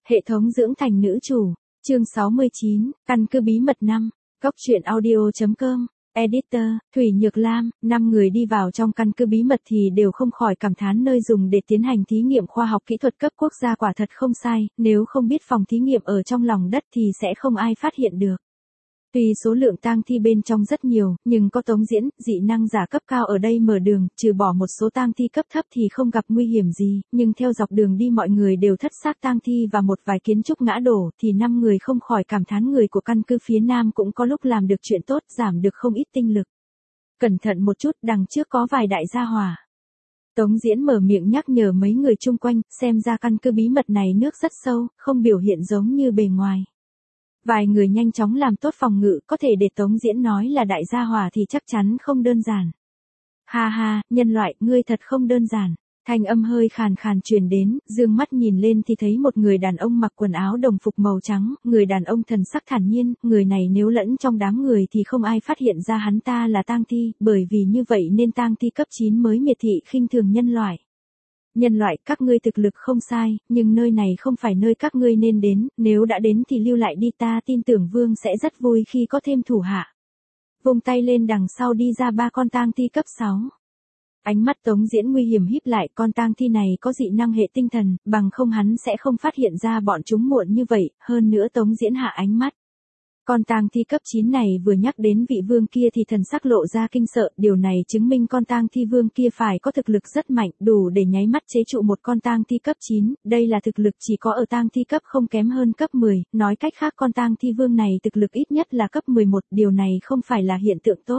Hệ thống dưỡng thành nữ chủ, chương 69, căn cứ bí mật 5, Cóc truyện audio.com, Editor, Thủy Nhược Lam. 5 người đi vào trong căn cứ bí mật thì đều không khỏi cảm thán nơi dùng để tiến hành thí nghiệm khoa học kỹ thuật cấp quốc gia quả thật không sai, nếu không biết phòng thí nghiệm ở trong lòng đất thì sẽ không ai phát hiện được. Tuy số lượng tang thi bên trong rất nhiều, nhưng có Tống Diễn, dị năng giả cấp cao ở đây mở đường, trừ bỏ một số tang thi cấp thấp thì không gặp nguy hiểm gì, nhưng theo dọc đường đi mọi người đều thất xác tang thi và một vài kiến trúc ngã đổ, thì 5 người không khỏi cảm thán người của căn cứ phía Nam cũng có lúc làm được chuyện tốt, giảm được không ít tinh lực. Cẩn thận một chút, đằng trước có vài đại gia hỏa. Tống Diễn mở miệng nhắc nhở mấy người chung quanh, xem ra căn cứ bí mật này nước rất sâu, không biểu hiện giống như bề ngoài. Vài người nhanh chóng làm tốt phòng ngự, có thể để Tống Diễn nói là đại gia hỏa thì chắc chắn không đơn giản. Ha ha, nhân loại, ngươi thật không đơn giản. Thanh âm hơi khàn khàn truyền đến, dương mắt nhìn lên thì thấy một người đàn ông mặc quần áo đồng phục màu trắng, người đàn ông thần sắc thản nhiên, người này nếu lẫn trong đám người thì không ai phát hiện ra hắn ta là tang thi, bởi vì như vậy nên tang thi cấp 9 mới miệt thị khinh thường nhân loại. Nhân loại, các ngươi thực lực không sai, nhưng nơi này không phải nơi các ngươi nên đến, nếu đã đến thì lưu lại đi, ta tin tưởng Vương sẽ rất vui khi có thêm thủ hạ. Vung tay lên, đằng sau đi ra 3 con tang thi cấp 6. Ánh mắt Tống Diễn nguy hiểm híp lại, con tang thi này có dị năng hệ tinh thần, bằng không hắn sẽ không phát hiện ra bọn chúng muộn như vậy, hơn nữa Tống Diễn hạ ánh mắt. Con tang thi cấp 9 này vừa nhắc đến vị vương kia thì thần sắc lộ ra kinh sợ, điều này chứng minh con tang thi vương kia phải có thực lực rất mạnh, đủ để nháy mắt chế trụ một con tang thi cấp 9, đây là thực lực chỉ có ở tang thi cấp không kém hơn cấp 10, nói cách khác con tang thi vương này thực lực ít nhất là cấp 11, điều này không phải là hiện tượng tốt.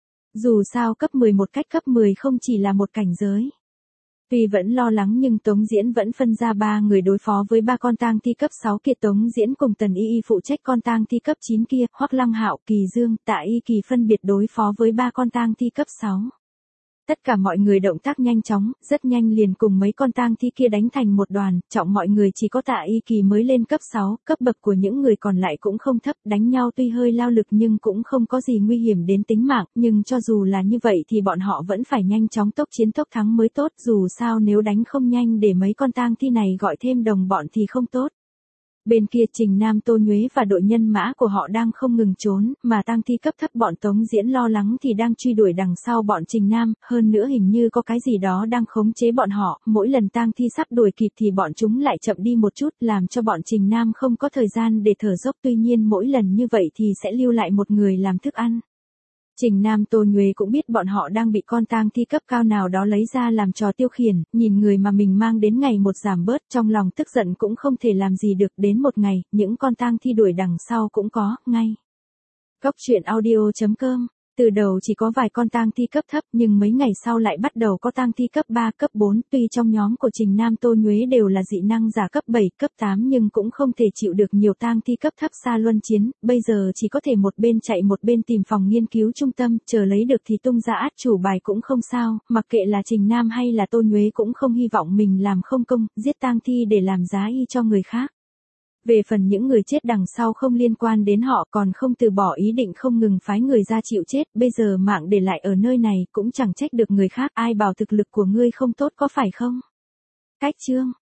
Dù sao cấp 11 cách cấp 10 không chỉ là một cảnh giới. Tuy vẫn lo lắng nhưng Tống Diễn vẫn phân ra 3 người đối phó với 3 con tang thi cấp 6 kia. Tống Diễn cùng Tần Y Y phụ trách con tang thi cấp 9 kia, Hoắc Lăng Hạo, Kỳ Dương, Tạ Y Kỳ phân biệt đối phó với 3 con tang thi cấp 6. Tất cả mọi người động tác nhanh chóng, rất nhanh liền cùng mấy con tang thi kia đánh thành một đoàn, trọng mọi người chỉ có Tạ Y Kỳ mới lên cấp 6, cấp bậc của những người còn lại cũng không thấp, đánh nhau tuy hơi lao lực nhưng cũng không có gì nguy hiểm đến tính mạng, nhưng cho dù là như vậy thì bọn họ vẫn phải nhanh chóng tốc chiến tốc thắng mới tốt, dù sao nếu đánh không nhanh để mấy con tang thi này gọi thêm đồng bọn thì không tốt. Bên kia Trình Nam Tô Nhuế và đội nhân mã của họ đang không ngừng trốn, mà tang thi cấp thấp bọn Tống Diễn lo lắng thì đang truy đuổi đằng sau bọn Trình Nam, hơn nữa hình như có cái gì đó đang khống chế bọn họ, mỗi lần tang thi sắp đuổi kịp thì bọn chúng lại chậm đi một chút, làm cho bọn Trình Nam không có thời gian để thở dốc, tuy nhiên mỗi lần như vậy thì sẽ lưu lại một người làm thức ăn. Trình Nam Tô Nhuế cũng biết bọn họ đang bị con tang thi cấp cao nào đó lấy ra làm trò tiêu khiển, nhìn người mà mình mang đến ngày một giảm bớt, trong lòng tức giận cũng không thể làm gì được, đến một ngày, những con tang thi đuổi đằng sau cũng có, ngay. Cóc truyện audio.com. Từ đầu chỉ có vài con tang thi cấp thấp nhưng mấy ngày sau lại bắt đầu có tang thi cấp 3, cấp 4, tuy trong nhóm của Trình Nam Tô Nhuế đều là dị năng giả cấp 7, cấp 8 nhưng cũng không thể chịu được nhiều tang thi cấp thấp xa luân chiến, bây giờ chỉ có thể một bên chạy một bên tìm phòng nghiên cứu trung tâm, chờ lấy được thì tung ra át chủ bài cũng không sao, mặc kệ là Trình Nam hay là Tô Nhuế cũng không hy vọng mình làm không công, giết tang thi để làm giá y cho người khác. Về phần những người chết đằng sau không liên quan đến họ còn không từ bỏ ý định không ngừng phái người ra chịu chết, bây giờ mạng để lại ở nơi này cũng chẳng trách được người khác, ai bảo thực lực của ngươi không tốt có phải không? Cách chương